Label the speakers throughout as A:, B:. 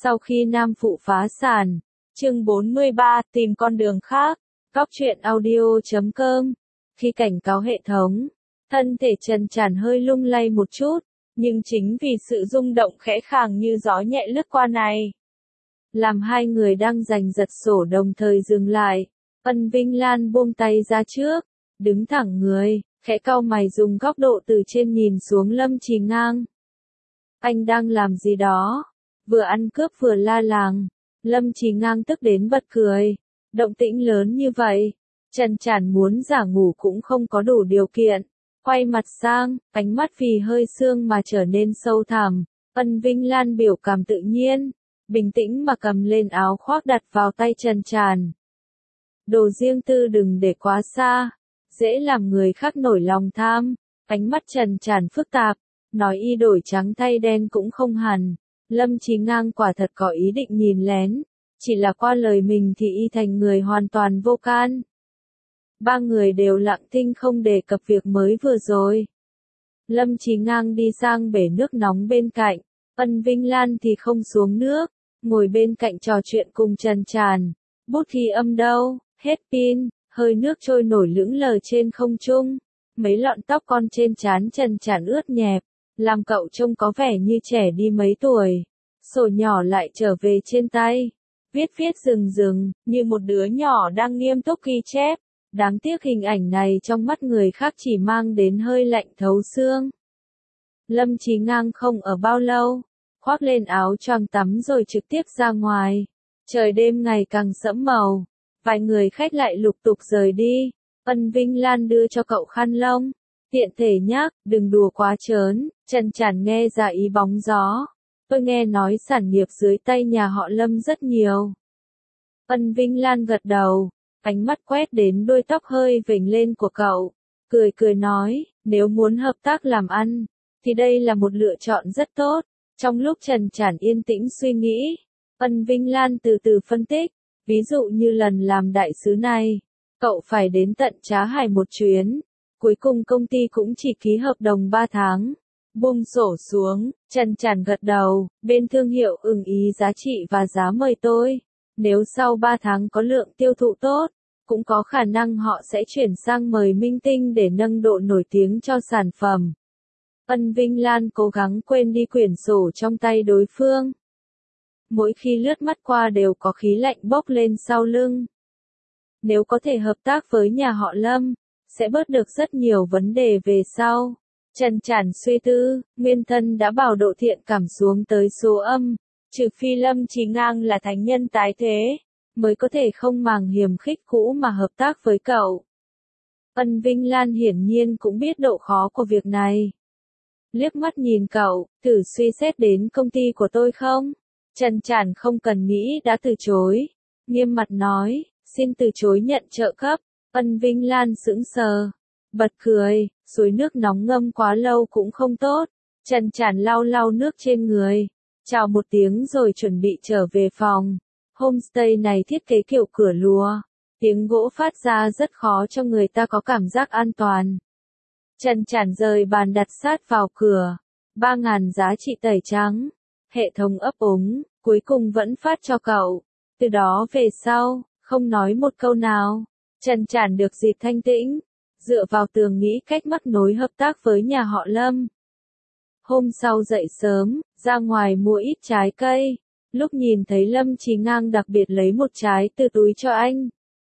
A: Sau khi Nam Phụ phá sản, chương 43, tìm con đường khác, Góc truyện audio.com. Khi cảnh cáo hệ thống, thân thể Trần Tràn hơi lung lay một chút, nhưng chính vì sự rung động khẽ khàng như gió nhẹ lướt qua này, làm hai người đang giành giật sổ đồng thời dừng lại. Ân Vinh Lan buông tay ra trước, đứng thẳng người, khẽ cau mày dùng góc độ từ trên nhìn xuống Lâm Trì Ngang. Anh đang làm gì đó? Vừa ăn cướp vừa la làng. Lâm Trì Ngang tức đến bật cười. Động tĩnh lớn như vậy, Trần Tràn muốn giả ngủ cũng không có đủ điều kiện. Quay mặt sang, ánh mắt vì hơi sương mà trở nên sâu thẳm. Ân Vinh Lan biểu cảm tự nhiên, bình tĩnh mà cầm lên áo khoác đặt vào tay Trần Tràn. Đồ riêng tư đừng để quá xa, dễ làm người khác nổi lòng tham. Ánh mắt Trần Tràn phức tạp, nói y đổi trắng thay đen cũng không hẳn. Lâm Trì Ngang quả thật có ý định nhìn lén, chỉ là qua lời mình thì y thành người hoàn toàn vô can. Ba người đều lặng thinh không đề cập việc mới vừa rồi. Lâm Trì Ngang đi sang bể nước nóng bên cạnh, Ân Vinh Lan thì không xuống nước, ngồi bên cạnh trò chuyện cùng Trần Tràn. Bút ghi âm đâu, hết pin, hơi nước trôi nổi lững lờ trên không trung. Mấy lọn tóc con trên trán Trần Tràn ướt nhẹp, làm cậu trông có vẻ như trẻ đi mấy tuổi. Sổ nhỏ lại trở về trên tay, viết rừng rừng, như một đứa nhỏ đang nghiêm túc ghi chép. Đáng tiếc hình ảnh này trong mắt người khác chỉ mang đến hơi lạnh thấu xương. Lâm Trì Ngang không ở bao lâu, khoác lên áo choàng tắm rồi trực tiếp ra ngoài. Trời đêm ngày càng sẫm màu, vài người khách lại lục tục rời đi. Ân Vinh Lan đưa cho cậu khăn lông, tiện thể nhắc, đừng đùa quá trớn. Trần Tràn nghe ra ý bóng gió. Tôi nghe nói sản nghiệp dưới tay nhà họ Lâm rất nhiều. Ân Vinh Lan gật đầu, ánh mắt quét đến đuôi tóc hơi vểnh lên của cậu, cười nói, nếu muốn hợp tác làm ăn, thì đây là một lựa chọn rất tốt. Trong lúc Trần Tràn yên tĩnh suy nghĩ, Ân Vinh Lan từ từ phân tích, ví dụ như lần làm đại sứ này, cậu phải đến tận Trá Hải một chuyến, cuối cùng công ty cũng chỉ ký hợp đồng 3 tháng. Buông sổ xuống, Trần Tràn gật đầu, bên thương hiệu ưng ý giá trị và giá mời tôi. Nếu sau 3 tháng có lượng tiêu thụ tốt, cũng có khả năng họ sẽ chuyển sang mời minh tinh để nâng độ nổi tiếng cho sản phẩm. Ân Vinh Lan cố gắng quên đi quyển sổ trong tay đối phương. Mỗi khi lướt mắt qua đều có khí lạnh bốc lên sau lưng. Nếu có thể hợp tác với nhà họ Lâm, sẽ bớt được rất nhiều vấn đề về sau. Trần Tràn suy tư, nguyên thân đã bảo độ thiện cảm xuống tới số âm, trừ phi Lâm Trì Ngang là thánh nhân tái thế, mới có thể không màng hiềm khích cũ mà hợp tác với cậu. Ân Vinh Lan hiển nhiên cũng biết độ khó của việc này. Liếc mắt nhìn cậu, thử suy xét đến công ty của tôi không? Trần Tràn không cần nghĩ đã từ chối, nghiêm mặt nói, xin từ chối nhận trợ cấp. Ân Vinh Lan sững sờ, bật cười, suối nước nóng ngâm quá lâu cũng không tốt. Trần Tràn lau nước trên người, chào một tiếng rồi chuẩn bị trở về phòng. Homestay này thiết kế kiểu cửa lúa, tiếng gỗ phát ra rất khó cho người ta có cảm giác an toàn. Trần Tràn rời bàn đặt sát vào cửa, 3.000 giá trị tẩy trắng, hệ thống ấp úng, cuối cùng vẫn phát cho cậu. Từ đó về sau, không nói một câu nào, Trần Tràn được dịp thanh tĩnh, dựa vào tường nghĩ cách mắc nối hợp tác với nhà họ Lâm. Hôm sau dậy sớm, ra ngoài mua ít trái cây, lúc nhìn thấy Lâm Trì Ngang đặc biệt lấy một trái từ túi cho anh.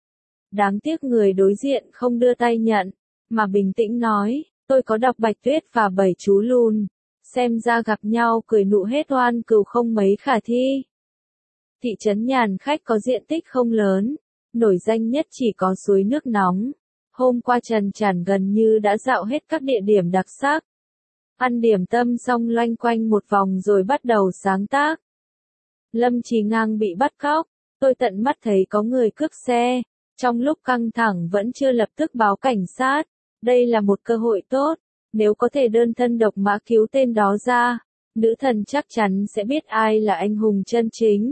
A: Đáng tiếc người đối diện không đưa tay nhận, mà bình tĩnh nói, tôi có đọc Bạch Tuyết và 7 chú lùn, xem ra gặp nhau cười nụ hết oan cừu không mấy khả thi. Thị trấn nhàn khách có diện tích không lớn, nổi danh nhất chỉ có suối nước nóng. Hôm qua Trần Tràn gần như đã dạo hết các địa điểm đặc sắc. Ăn điểm tâm xong loanh quanh một vòng rồi bắt đầu sáng tác. Lâm Trì Ngang bị bắt cóc, tôi tận mắt thấy có người cướp xe. Trong lúc căng thẳng vẫn chưa lập tức báo cảnh sát. Đây là một cơ hội tốt, nếu có thể đơn thân độc mã cứu tên đó ra, nữ thần chắc chắn sẽ biết ai là anh hùng chân chính.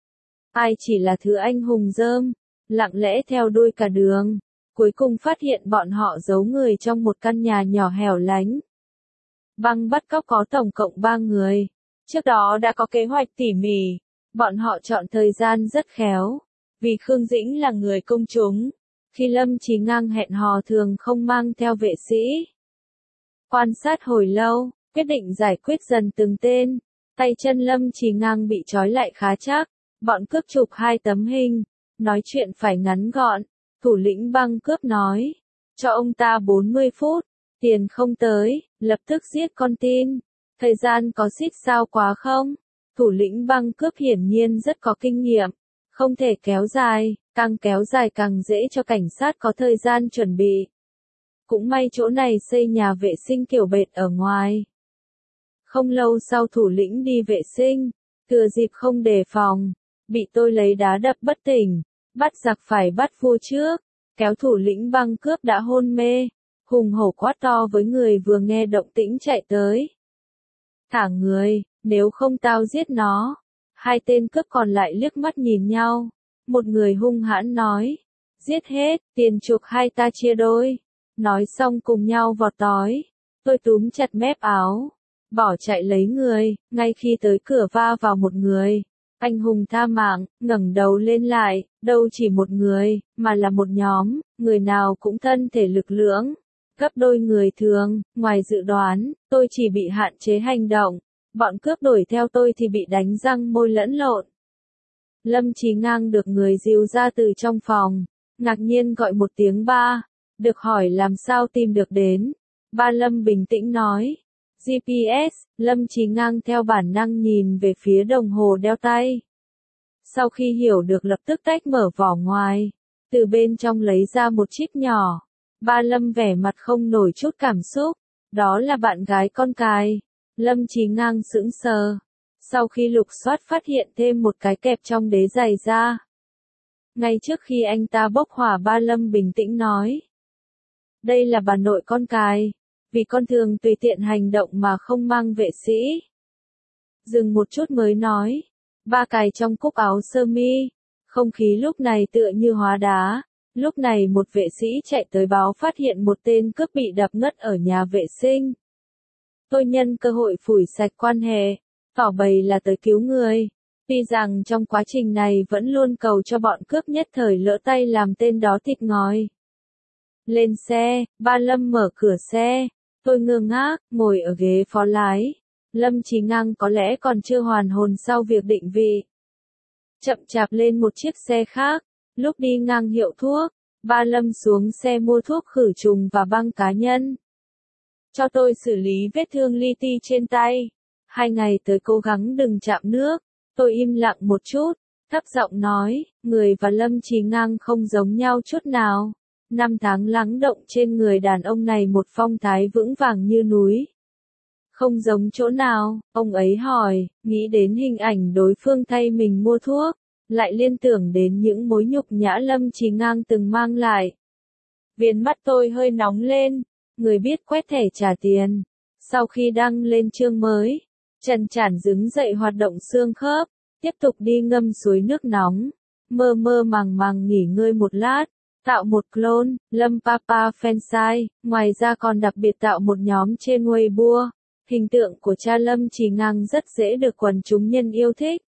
A: Ai chỉ là thứ anh hùng rơm, lặng lẽ theo đuôi cả đường. Cuối cùng phát hiện bọn họ giấu người trong một căn nhà nhỏ hẻo lánh. Băng bắt cóc có tổng cộng 3 người. Trước đó đã có kế hoạch tỉ mỉ, Bọn họ chọn thời gian rất khéo, vì Khương Dĩnh là người công chúng. Khi Lâm Chí Ngang hẹn hò thường không mang theo vệ sĩ. Quan sát hồi lâu, quyết định giải quyết dần từng tên. Tay chân Lâm Chí Ngang bị trói lại khá chắc. Bọn cướp chụp 2 tấm hình. Nói chuyện phải ngắn gọn. Thủ lĩnh băng cướp nói. Cho ông ta 40 phút. Tiền không tới, lập tức giết con tin. Thời gian có xít sao quá không? Thủ lĩnh băng cướp hiển nhiên rất có kinh nghiệm. Không thể kéo dài, càng kéo dài càng dễ cho cảnh sát có thời gian chuẩn bị. Cũng may chỗ này xây nhà vệ sinh kiểu bệt ở ngoài. Không lâu sau thủ lĩnh đi vệ sinh, thừa dịp không đề phòng, bị tôi lấy đá đập bất tỉnh, bắt giặc phải bắt vua trước, kéo thủ lĩnh băng cướp đã hôn mê, hùng hổ quát to với người vừa nghe động tĩnh chạy tới. Thả người, nếu không tao giết nó. 2 tên cướp còn lại liếc mắt nhìn nhau. Một người hung hãn nói. Giết hết, tiền chuộc 2 ta chia đôi. Nói xong cùng nhau vọt tới. Tôi túm chặt mép áo. Bỏ chạy lấy người, ngay khi tới cửa va vào một người. Anh hùng tha mạng, ngẩng đầu lên lại, đâu chỉ một người, mà là một nhóm, người nào cũng thân thể lực lưỡng. Gấp đôi người thường, ngoài dự đoán, tôi chỉ bị hạn chế hành động. Bọn cướp đuổi theo tôi thì bị đánh răng môi lẫn lộn. Lâm Chí Ngang được người dìu ra từ trong phòng, ngạc nhiên gọi một tiếng ba, được hỏi làm sao tìm được đến. Ba Lâm bình tĩnh nói, GPS, Lâm Chí Ngang theo bản năng nhìn về phía đồng hồ đeo tay. Sau khi hiểu được lập tức tách mở vỏ ngoài, từ bên trong lấy ra một chip nhỏ. Ba Lâm vẻ mặt không nổi chút cảm xúc, đó là bạn gái con cài. Lâm Chí Ngang sững sờ. Sau khi lục soát phát hiện thêm một cái kẹp trong đế giày da. Ngay trước khi anh ta bốc hỏa ba Lâm bình tĩnh nói. Đây là bà nội con cài. Vì con thường tùy tiện hành động mà không mang vệ sĩ. Dừng một chút mới nói. Ba cài trong cúc áo sơ mi. Không khí lúc này tựa như hóa đá. Lúc này một vệ sĩ chạy tới báo phát hiện một tên cướp bị đập ngất ở nhà vệ sinh. Tôi nhân cơ hội phủi sạch quan hệ, tỏ bày là tới cứu người. Tuy rằng trong quá trình này vẫn luôn cầu cho bọn cướp nhất thời lỡ tay làm tên đó thịt ngòi. Lên xe, ba Lâm mở cửa xe. Tôi ngơ ngác, ngồi ở ghế phó lái. Lâm Chí Ngang có lẽ còn chưa hoàn hồn sau việc định vị. Chậm chạp lên một chiếc xe khác. Lúc đi ngang hiệu thuốc, ba Lâm xuống xe mua thuốc khử trùng và băng cá nhân. Cho tôi xử lý vết thương li ti trên tay. 2 ngày tới cố gắng đừng chạm nước. Tôi im lặng một chút, thấp giọng nói, người và Lâm Chí Ngang không giống nhau chút nào. 5 tháng lắng động trên người đàn ông này một phong thái vững vàng như núi. Không giống chỗ nào, ông ấy hỏi, nghĩ đến hình ảnh đối phương thay mình mua thuốc, lại liên tưởng đến những mối nhục nhã Lâm Chí Ngang từng mang lại. Viền mắt tôi hơi nóng lên. Người biết quét thẻ trả tiền. Sau khi đăng lên chương mới, Trần Trản đứng dậy hoạt động xương khớp, tiếp tục đi ngâm suối nước nóng, mơ mơ màng màng nghỉ ngơi một lát, tạo một clone, Lâm Papa fansite, ngoài ra còn đặc biệt tạo một nhóm trên Weibo. Hình tượng của cha Lâm Chí Ngang rất dễ được quần chúng nhân yêu thích.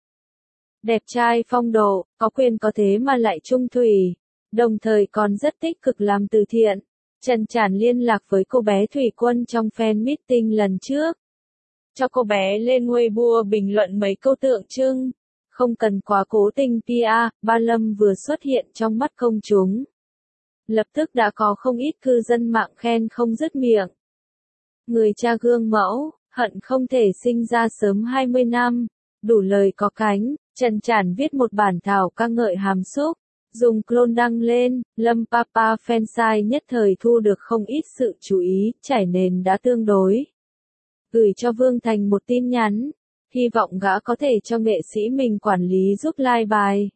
A: Đẹp trai phong độ, có quyền có thế mà lại trung thủy, đồng thời còn rất tích cực làm từ thiện. Trần Trản liên lạc với cô bé Thủy Quân trong fan meeting lần trước. Cho cô bé lên Weibo bình luận mấy câu tượng trưng. Không cần quá cố tình PR, ba Lâm vừa xuất hiện trong mắt công chúng. Lập tức đã có không ít cư dân mạng khen không dứt miệng. Người cha gương mẫu, hận không thể sinh ra sớm 20 năm. Đủ lời có cánh, Trần Trản viết một bản thảo ca ngợi hàm xúc. Dùng clone đăng lên, Lâm Papa fansite nhất thời thu được không ít sự chú ý, trải nền đã tương đối. Gửi cho Vương Thành một tin nhắn, hy vọng gã có thể cho nghệ sĩ mình quản lý giúp like bài.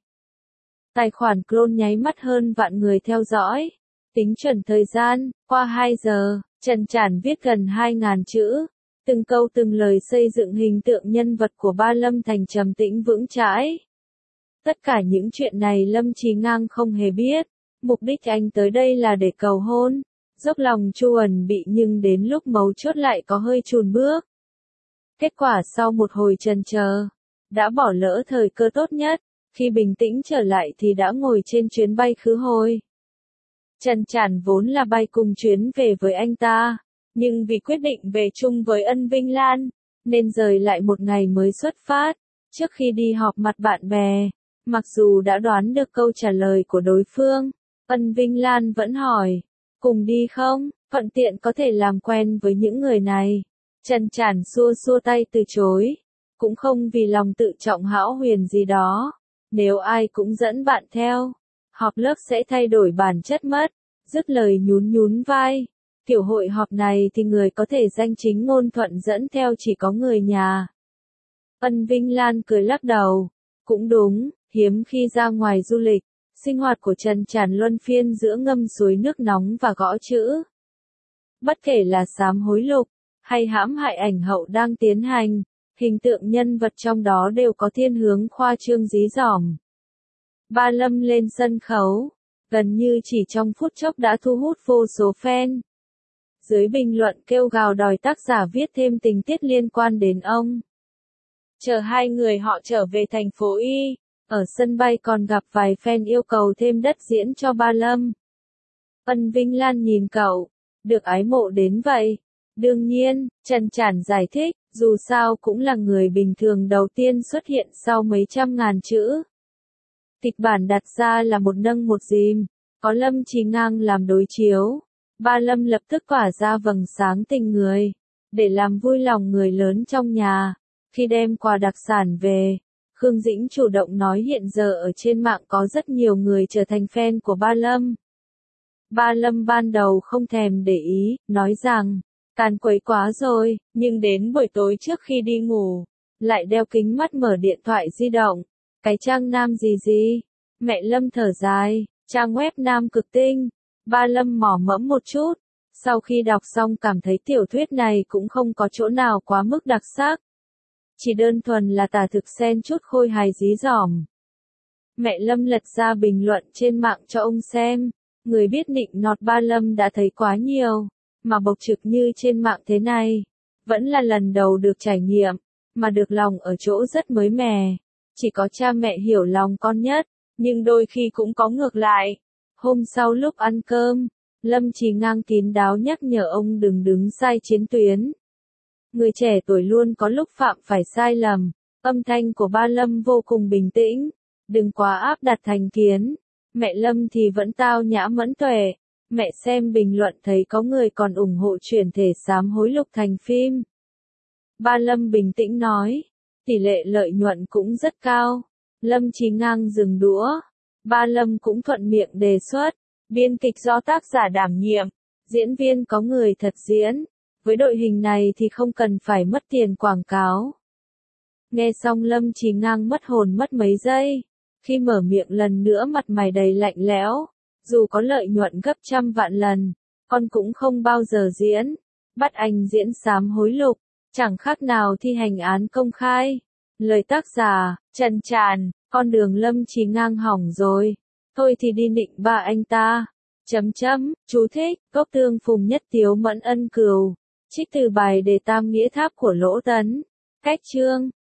A: Tài khoản clone nháy mắt hơn vạn người theo dõi. Tính chuẩn thời gian, qua 2 giờ, Trần Trản viết gần 2.000 chữ. Từng câu từng lời xây dựng hình tượng nhân vật của ba Lâm thành trầm tĩnh vững chãi. Tất cả những chuyện này Lâm Chí Ngang không hề biết. Mục đích anh tới đây là để cầu hôn. Dốc lòng chuẩn bị nhưng đến lúc mấu chốt lại có hơi chùn bước. Kết quả sau một hồi chần chờ, đã bỏ lỡ thời cơ tốt nhất, khi bình tĩnh trở lại thì đã ngồi trên chuyến bay khứ hồi. Trần Trản vốn là bay cùng chuyến về với anh ta, nhưng vì quyết định về chung với Ân Vinh Lan, nên rời lại một ngày mới xuất phát. Trước khi đi họp mặt bạn bè, mặc dù đã đoán được câu trả lời của đối phương, Ân Vinh Lan vẫn hỏi, cùng đi không, thuận tiện có thể làm quen với những người này. Trần Trản xua xua tay từ chối, cũng không vì lòng tự trọng hão huyền gì đó. Nếu ai cũng dẫn bạn theo, họp lớp sẽ thay đổi bản chất mất. Dứt lời nhún nhún vai. Kiểu hội họp này thì người có thể danh chính ngôn thuận dẫn theo chỉ có người nhà. Ân Vinh Lan cười lắc đầu. Cũng đúng, hiếm khi ra ngoài du lịch, sinh hoạt của Trần Trản luân phiên giữa ngâm suối nước nóng và gõ chữ. Bất kể là sám hối lục, hay hãm hại ảnh hậu đang tiến hành, hình tượng nhân vật trong đó đều có thiên hướng khoa trương dí dỏm. Ba Lâm lên sân khấu, gần như chỉ trong phút chốc đã thu hút vô số fan. Dưới bình luận kêu gào đòi tác giả viết thêm tình tiết liên quan đến ông. Chờ hai người họ trở về thành phố Y, ở sân bay còn gặp vài fan yêu cầu thêm đất diễn cho Ba Lâm. Ân Vinh Lan nhìn cậu, được ái mộ đến vậy. Đương nhiên, Trần Trản giải thích, dù sao cũng là người bình thường đầu tiên xuất hiện sau mấy trăm ngàn chữ. Kịch bản đặt ra là một nâng một dìm, có Lâm Chí Ngang làm đối chiếu. Ba Lâm lập tức tỏa ra vầng sáng tình người, để làm vui lòng người lớn trong nhà. Khi đem quà đặc sản về, Khương Dĩnh chủ động nói hiện giờ ở trên mạng có rất nhiều người trở thành fan của Ba Lâm. Ba Lâm ban đầu không thèm để ý, nói rằng, càn quấy quá rồi, nhưng đến buổi tối trước khi đi ngủ, lại đeo kính mắt mở điện thoại di động. Cái trang nam gì, mẹ Lâm thở dài, trang web nam cực tinh. Ba Lâm mỏ mẫm một chút, sau khi đọc xong cảm thấy tiểu thuyết này cũng không có chỗ nào quá mức đặc sắc. Chỉ đơn thuần là tả thực xen chút khôi hài dí dỏm. Mẹ Lâm lật ra bình luận trên mạng cho ông xem, người biết nịnh nọt Ba Lâm đã thấy quá nhiều, mà bộc trực như trên mạng thế này, vẫn là lần đầu được trải nghiệm, mà được lòng ở chỗ rất mới mẻ. Chỉ có cha mẹ hiểu lòng con nhất, nhưng đôi khi cũng có ngược lại. Hôm sau lúc ăn cơm, Lâm Chí Ngang kín đáo nhắc nhở ông đừng đứng sai chiến tuyến. Người trẻ tuổi luôn có lúc phạm phải sai lầm. Âm thanh của Ba Lâm vô cùng bình tĩnh, đừng quá áp đặt thành kiến. Mẹ Lâm thì vẫn tao nhã mẫn tuệ. Mẹ xem bình luận thấy có người còn ủng hộ chuyển thể sám hối lục thành phim. Ba Lâm bình tĩnh nói, tỷ lệ lợi nhuận cũng rất cao. Lâm Chí Ngang dừng đũa. Ba Lâm cũng thuận miệng đề xuất, biên kịch do tác giả đảm nhiệm, diễn viên có người thật diễn. Với đội hình này thì không cần phải mất tiền quảng cáo. Nghe xong Lâm Chí Ngang mất hồn mất mấy giây. Khi mở miệng lần nữa mặt mày đầy lạnh lẽo. Dù có lợi nhuận gấp trăm vạn lần, con cũng không bao giờ diễn. Bắt anh diễn sám hối lục, chẳng khác nào thi hành án công khai. Lời tác giả, Trần Trản, con đường Lâm Chí Ngang hỏng rồi. Thôi thì đi nịnh ba anh ta. Chú thích, Cốc Tương Phùng Nhất Tiếu Mẫn Ân Cừu. Trích từ bài Đề Tam Nghĩa Tháp của Lỗ Tấn. Cách chương.